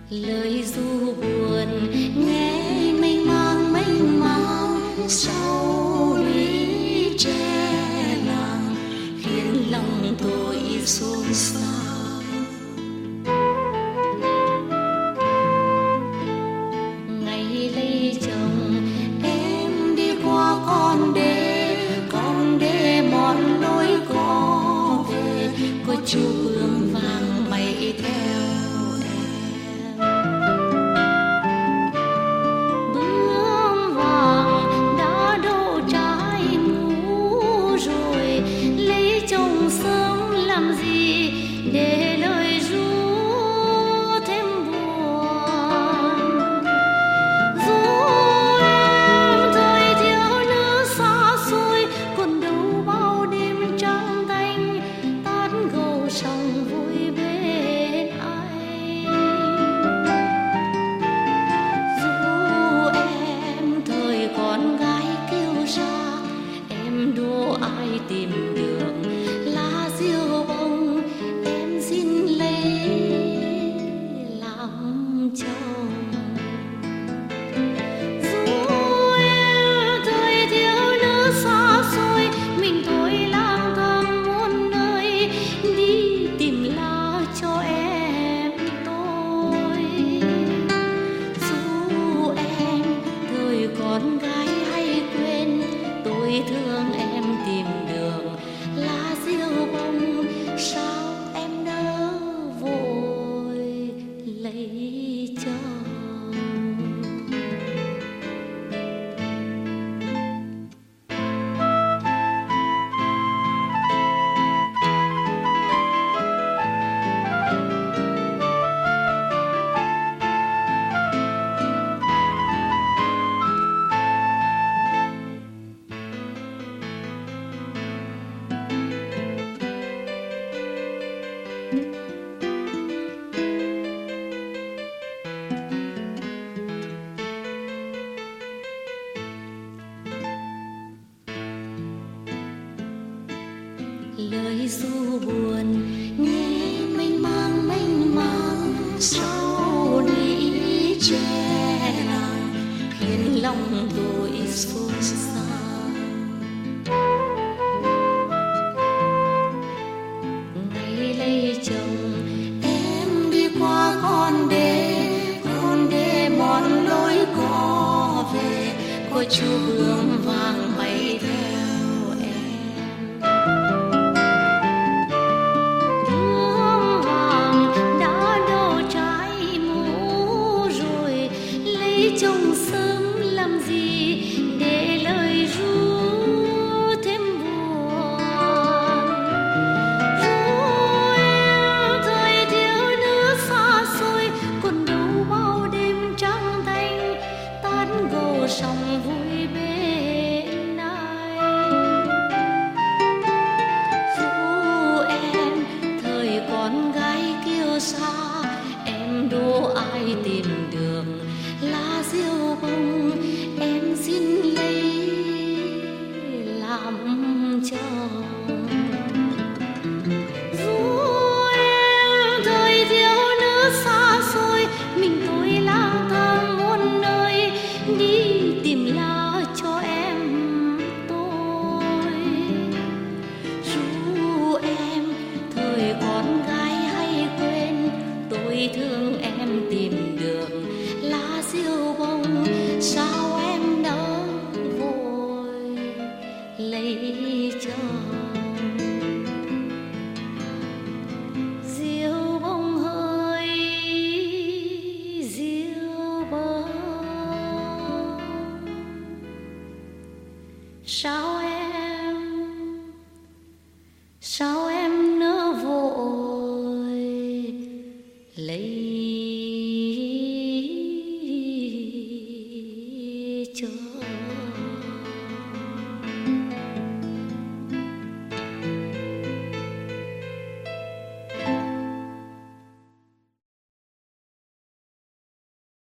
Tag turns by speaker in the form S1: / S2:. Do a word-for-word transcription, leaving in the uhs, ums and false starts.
S1: lời ru buồn nghe mênh mang mênh mang sau lũy tre làng khiến lòng tôi xôn xao. Ngày lấy chồng em đi qua con đê, con đê mòn lối có về, có chú bướm vàng bay theo. Để lời ru thêm buồn, ru em thời thiếu nữ xa xôi, còn đâu bao đêm trắng thanh tán gẫu sông vui bên anh. Ru em thời con gái kêu ra, em đố ai tìm đường lá diêu bông. Xin lấy làm chồng. Dù em thời thiếu nữ xa xôi, mình thôi lang thang muôn nơi, đi tìm lá cho em tôi. Dù em thời con gái hay quên, tôi thương em tìm đường lá diêu bông. Sao lấy chồng. Lời ru buồn nghe mênh mang mênh mang sau lũy tre làng khiến lòng tôi xôn xao. Ngày lấy chồng em đi qua con đê, con đê mòn lối có về, có chú bướm vàng bay theo. Chồng sớm làm gì để lời ru thêm buồn. Ru em thời thiếu nữ xa xôi, còn đâu bao đêm trắng thanh tán gẫu sông vui bên anh. Ru em thời con gái kêu xa, em đố ai tìm đường lá diêu bông. Em xin lấy làm chồng. Dù em thời thiếu nữ xa xôi, mình thôi lang thang muôn nơi, đi tìm lá cho em tôi. Dù em thời con gái hay quên, tôi thương em tìm đường lá diêu bông. Sao em nỡ vội lấy chồng. Diêu bông hỡi diêu bông, sao